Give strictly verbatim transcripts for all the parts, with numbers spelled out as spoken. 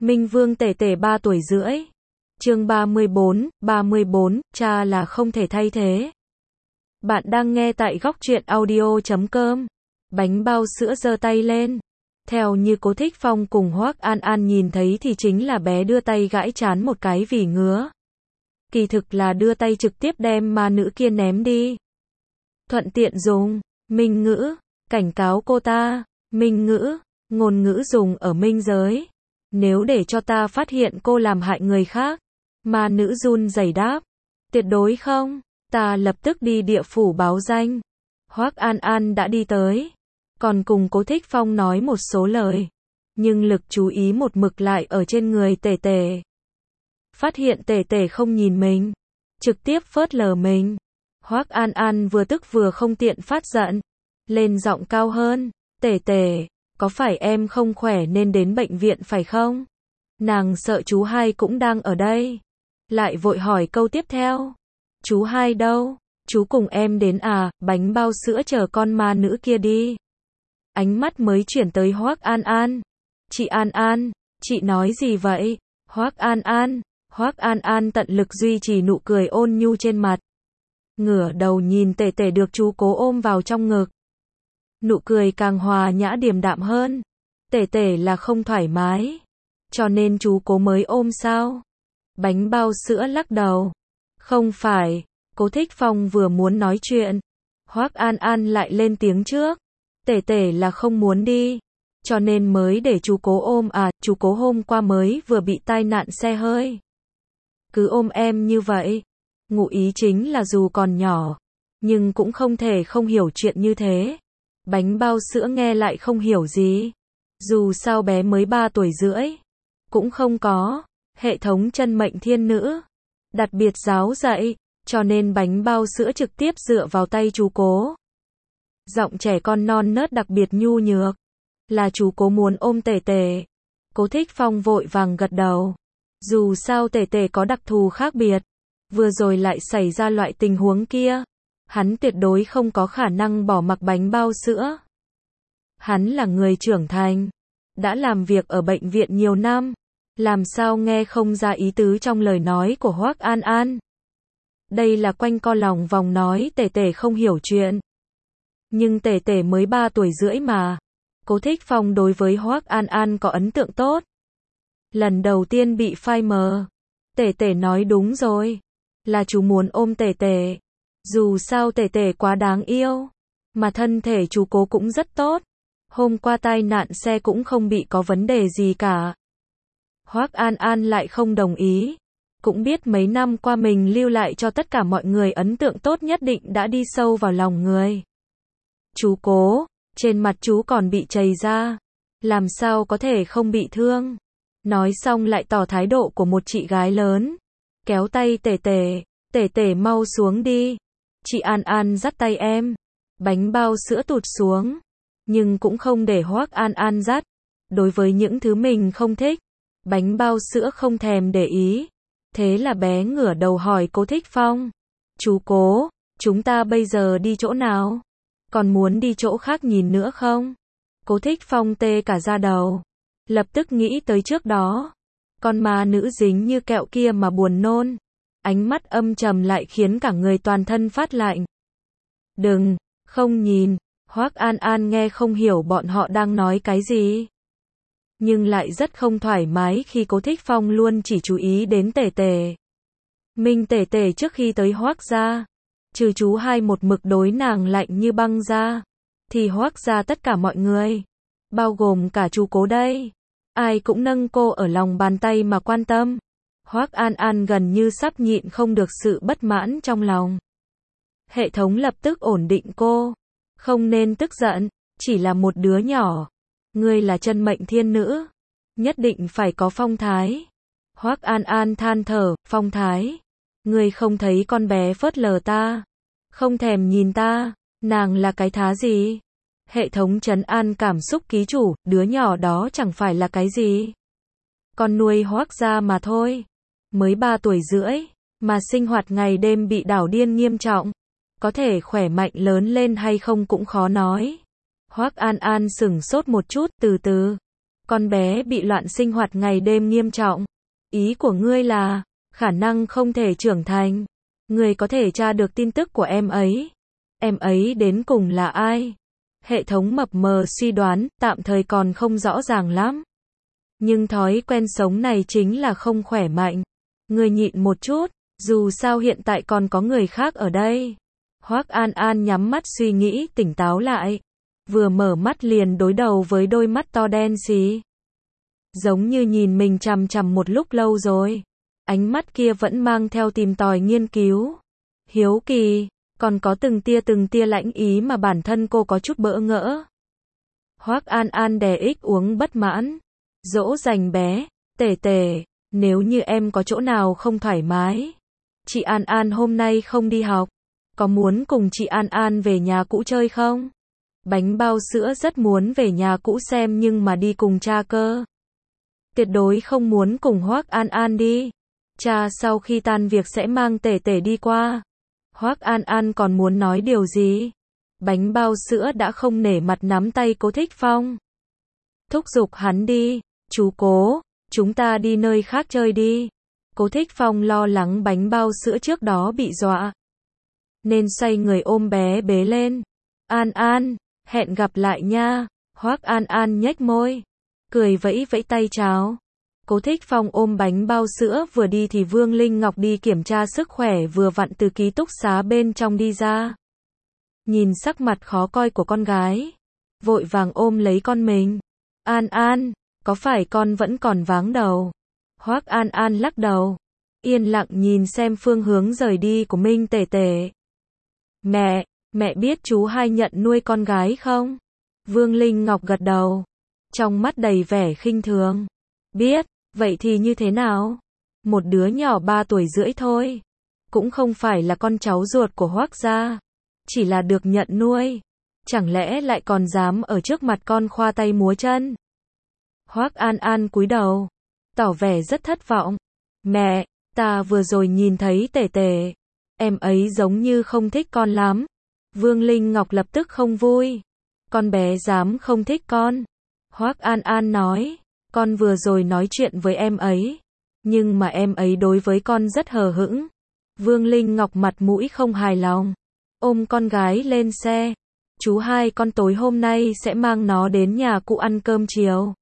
Minh Vương tể tể ba tuổi rưỡi. Chương ba mươi bốn, ba mươi bốn, cha là không thể thay thế. Bạn đang nghe tại góc truyện audio chấm com. Bánh bao sữa giơ tay lên. Theo như Cố Thích Phong cùng Hoắc An An nhìn thấy thì chính là bé đưa tay gãi trán một cái vì ngứa. Kỳ thực là đưa tay trực tiếp đem ma nữ kia ném đi. Thuận tiện dùng minh ngữ, cảnh cáo cô ta. Minh ngữ, ngôn ngữ dùng ở minh giới. Nếu để cho ta phát hiện cô làm hại người khác. Ma nữ run rẩy đáp. Tuyệt đối không, ta lập tức đi địa phủ báo danh. Hoắc An An đã đi tới. Còn cùng Cố Thích Phong nói một số lời. Nhưng lực chú ý một mực lại ở trên người tể tể. Phát hiện tể tể không nhìn mình. Trực tiếp phớt lờ mình. Hoắc An An vừa tức vừa không tiện phát giận. Lên giọng cao hơn. Tể tể, có phải em không khỏe nên đến bệnh viện phải không? Nàng sợ chú hai cũng đang ở đây. Lại vội hỏi câu tiếp theo. Chú hai đâu? Chú cùng em đến à? Bánh bao sữa chờ con ma nữ kia đi. Ánh mắt mới chuyển tới Hoắc An An. Chị An An, chị nói gì vậy? Hoắc An An, Hoắc An An tận lực duy trì nụ cười ôn nhu trên mặt. Ngửa đầu nhìn tể tể được chú Cố ôm vào trong ngực. Nụ cười càng hòa nhã điềm đạm hơn. Tể tể là không thoải mái. Cho nên chú Cố mới ôm sao? Bánh bao sữa lắc đầu. Không phải, Cố Thích Phong vừa muốn nói chuyện. Hoắc An An lại lên tiếng trước. Tể tể là không muốn đi. Cho nên mới để chú Cố ôm à, chú Cố hôm qua mới vừa bị tai nạn xe hơi. Cứ ôm em như vậy. Ngụ ý chính là dù còn nhỏ, nhưng cũng không thể không hiểu chuyện như thế. Bánh bao sữa nghe lại không hiểu gì. Dù sao bé mới ba tuổi rưỡi. Cũng không có hệ thống chân mệnh thiên nữ đặc biệt giáo dạy, cho nên bánh bao sữa trực tiếp dựa vào tay chú Cố. Giọng trẻ con non nớt đặc biệt nhu nhược. Là chú Cố muốn ôm tể tể. Cố Thích Phong vội vàng gật đầu. Dù sao tể tể có đặc thù khác biệt. Vừa rồi lại xảy ra loại tình huống kia. Hắn tuyệt đối không có khả năng bỏ mặc bánh bao sữa. Hắn là người trưởng thành. Đã làm việc ở bệnh viện nhiều năm. Làm sao nghe không ra ý tứ trong lời nói của Hoắc An An. Đây là quanh co lòng vòng nói tể tể không hiểu chuyện. Nhưng tể tể mới ba tuổi rưỡi mà. Cố Thích Phong đối với Hoắc An An có ấn tượng tốt. Lần đầu tiên bị phai mờ. Tể tể nói đúng rồi. Là chú muốn ôm tể tể. Dù sao tể tể quá đáng yêu. Mà thân thể chú Cố cũng rất tốt. Hôm qua tai nạn xe cũng không bị có vấn đề gì cả. Hoắc An An lại không đồng ý. Cũng biết mấy năm qua mình lưu lại cho tất cả mọi người ấn tượng tốt nhất định đã đi sâu vào lòng người. Chú Cố, trên mặt chú còn bị chày ra. Làm sao có thể không bị thương. Nói xong lại tỏ thái độ của một chị gái lớn. Kéo tay tể tể, tể tể mau xuống đi. Chị An An dắt tay em. Bánh bao sữa tụt xuống. Nhưng cũng không để Hoắc An An dắt. Đối với những thứ mình không thích, bánh bao sữa không thèm để ý. Thế là bé ngửa đầu hỏi Cố Thích Phong. Chú Cố, chúng ta bây giờ đi chỗ nào? Còn muốn đi chỗ khác nhìn nữa không? Cố Thích Phong tê cả da đầu. Lập tức nghĩ tới trước đó. Con ma nữ dính như kẹo kia mà buồn nôn. Ánh mắt âm trầm lại khiến cả người toàn thân phát lạnh. Đừng, không nhìn. Hoắc An An nghe không hiểu bọn họ đang nói cái gì. Nhưng lại rất không thoải mái khi Cố Thích Phong luôn chỉ chú ý đến tể tể. Minh tể tể trước khi tới Hoắc gia, trừ chú hai một mực đối nàng lạnh như băng ra, thì Hoắc gia tất cả mọi người, bao gồm cả chú Cố đây, ai cũng nâng cô ở lòng bàn tay mà quan tâm. Hoắc An An gần như sắp nhịn không được sự bất mãn trong lòng. Hệ thống lập tức ổn định cô. Không nên tức giận, chỉ là một đứa nhỏ. Ngươi là chân mệnh thiên nữ. Nhất định phải có phong thái. Hoắc An An than thở, phong thái. Ngươi không thấy con bé phớt lờ ta. Không thèm nhìn ta. Nàng là cái thá gì? Hệ thống trấn an cảm xúc ký chủ, đứa nhỏ đó chẳng phải là cái gì. Con nuôi Hoắc gia mà thôi. Mới ba tuổi rưỡi, mà sinh hoạt ngày đêm bị đảo điên nghiêm trọng. Có thể khỏe mạnh lớn lên hay không cũng khó nói. Hoắc An An sửng sốt một chút, từ từ. Con bé bị loạn sinh hoạt ngày đêm nghiêm trọng. Ý của ngươi là, khả năng không thể trưởng thành. Ngươi có thể tra được tin tức của em ấy. Em ấy đến cùng là ai? Hệ thống mập mờ suy đoán, tạm thời còn không rõ ràng lắm. Nhưng thói quen sống này chính là không khỏe mạnh. Ngươi nhịn một chút, dù sao hiện tại còn có người khác ở đây. Hoắc An An nhắm mắt suy nghĩ tỉnh táo lại. Vừa mở mắt liền đối đầu với đôi mắt to đen xì. Giống như nhìn mình chằm chằm một lúc lâu rồi. Ánh mắt kia vẫn mang theo tìm tòi nghiên cứu. Hiếu kỳ, còn có từng tia từng tia lãnh ý mà bản thân cô có chút bỡ ngỡ. Hoắc An An đè ích uống bất mãn. Dỗ dành bé, Tể Tể, nếu như em có chỗ nào không thoải mái. Chị An An hôm nay không đi học. Có muốn cùng chị An An về nhà cũ chơi không? Bánh bao sữa rất muốn về nhà cũ xem nhưng mà đi cùng cha cơ. Tuyệt đối không muốn cùng Hoắc An An đi. Cha sau khi tan việc sẽ mang Tể Tể đi qua. Hoắc An An còn muốn nói điều gì? Bánh bao sữa đã không nể mặt nắm tay Cố Thích Phong. Thúc giục hắn đi. Chú Cố, chúng ta đi nơi khác chơi đi. Cố Thích Phong lo lắng bánh bao sữa trước đó bị dọa. Nên xoay người ôm bé bế lên. An An, hẹn gặp lại nha. Hoắc An An nhếch môi. Cười vẫy vẫy tay chào. Cố Thích Phong ôm bánh bao sữa vừa đi thì Vương Linh Ngọc đi kiểm tra sức khỏe vừa vặn từ ký túc xá bên trong đi ra. Nhìn sắc mặt khó coi của con gái. Vội vàng ôm lấy con mình. An An, có phải con vẫn còn váng đầu? Hoắc An An lắc đầu. Yên lặng nhìn xem phương hướng rời đi của Minh Tể Tể. Mẹ, mẹ biết chú hai nhận nuôi con gái không? Vương Linh Ngọc gật đầu. Trong mắt đầy vẻ khinh thường. Biết, vậy thì như thế nào? Một đứa nhỏ ba tuổi rưỡi thôi. Cũng không phải là con cháu ruột của Hoắc gia. Chỉ là được nhận nuôi. Chẳng lẽ lại còn dám ở trước mặt con khoa tay múa chân? Hoắc An An cúi đầu. Tỏ vẻ rất thất vọng. Mẹ, ta vừa rồi nhìn thấy Tể Tể. Em ấy giống như không thích con lắm. Vương Linh Ngọc lập tức không vui. Con bé dám không thích con. Hoắc An An nói. Con vừa rồi nói chuyện với em ấy. Nhưng mà em ấy đối với con rất hờ hững. Vương Linh Ngọc mặt mũi không hài lòng. Ôm con gái lên xe. Chú hai con tối hôm nay sẽ mang nó đến nhà cụ ăn cơm chiều.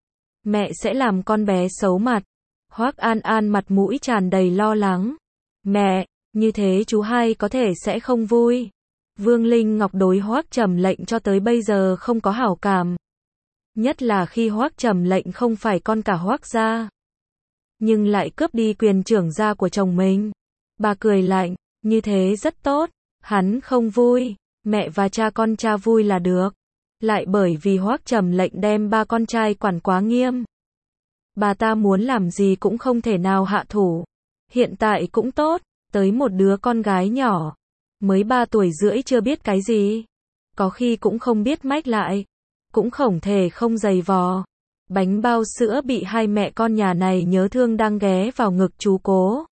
Mẹ sẽ làm con bé xấu mặt. Hoắc An An mặt mũi tràn đầy lo lắng. Mẹ, như thế chú hai có thể sẽ không vui. Vương Linh Ngọc đối Hoắc Trầm Lệnh cho tới bây giờ không có hảo cảm. Nhất là khi Hoắc Trầm Lệnh không phải con cả Hoắc gia. Nhưng lại cướp đi quyền trưởng gia của chồng mình. Bà cười lạnh, như thế rất tốt. Hắn không vui, mẹ và cha con cha vui là được. Lại bởi vì Hoắc Trầm Lệnh đem ba con trai quản quá nghiêm. Bà ta muốn làm gì cũng không thể nào hạ thủ. Hiện tại cũng tốt, tới một đứa con gái nhỏ. Mới ba tuổi rưỡi chưa biết cái gì. Có khi cũng không biết mách lại. Cũng không thể không giày vò. Bánh bao sữa bị hai mẹ con nhà này nhớ thương đang ghé vào ngực chú Cố.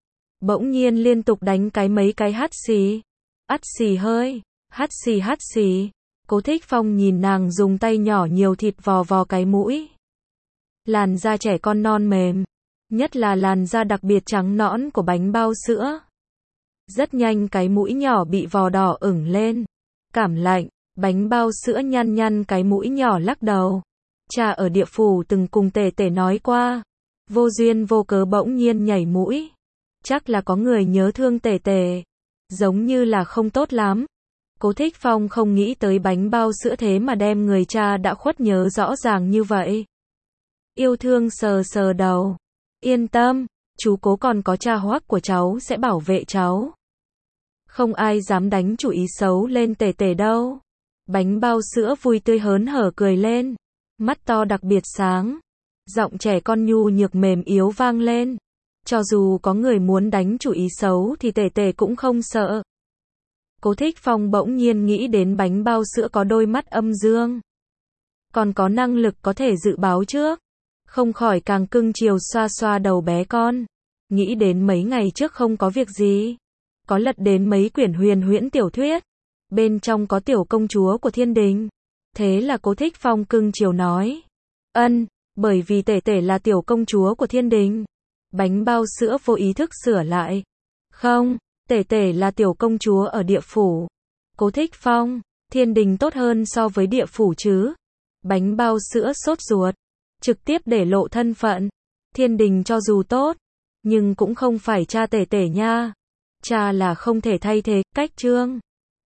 Bỗng nhiên liên tục đánh cái mấy cái hắt xì. Ắt xì hơi, hắt xì hắt xì. Cố Thích Phong nhìn nàng dùng tay nhỏ nhiều thịt vò vò cái mũi. Làn da trẻ con non mềm. Nhất là làn da đặc biệt trắng nõn của bánh bao sữa. Rất nhanh cái mũi nhỏ bị vò đỏ ửng lên. Cảm lạnh, bánh bao sữa nhăn nhăn cái mũi nhỏ lắc đầu. Cha ở địa phủ từng cùng Tể Tể nói qua. Vô duyên vô cớ bỗng nhiên nhảy mũi. Chắc là có người nhớ thương Tể Tể. Giống như là không tốt lắm. Cố Thích Phong không nghĩ tới bánh bao sữa thế mà đem người cha đã khuất nhớ rõ ràng như vậy. Yêu thương sờ sờ đầu. Yên tâm, chú Cố còn có cha Hoắc của cháu sẽ bảo vệ cháu. Không ai dám đánh chủ ý xấu lên Tể Tể đâu. Bánh bao sữa vui tươi hớn hở cười lên. Mắt to đặc biệt sáng. Giọng trẻ con nhu nhược mềm yếu vang lên. Cho dù có người muốn đánh chủ ý xấu thì Tể Tể cũng không sợ. Cố Thích Phong bỗng nhiên nghĩ đến bánh bao sữa có đôi mắt âm dương. Còn có năng lực có thể dự báo trước. Không khỏi càng cưng chiều xoa xoa đầu bé con. Nghĩ đến mấy ngày trước không có việc gì. Có lật đến mấy quyển huyền huyễn tiểu thuyết. Bên trong có tiểu công chúa của thiên đình. Thế là Cố Thích Phong cưng chiều nói. Ân, bởi vì tể tể là tiểu công chúa của thiên đình. Bánh bao sữa vô ý thức sửa lại. Không, tể tể là tiểu công chúa ở địa phủ. Cố Thích Phong, thiên đình tốt hơn so với địa phủ chứ. Bánh bao sữa sốt ruột, trực tiếp để lộ thân phận. Thiên đình cho dù tốt, nhưng cũng không phải cha tể tể nha. Cha là không thể thay thế, cách chương.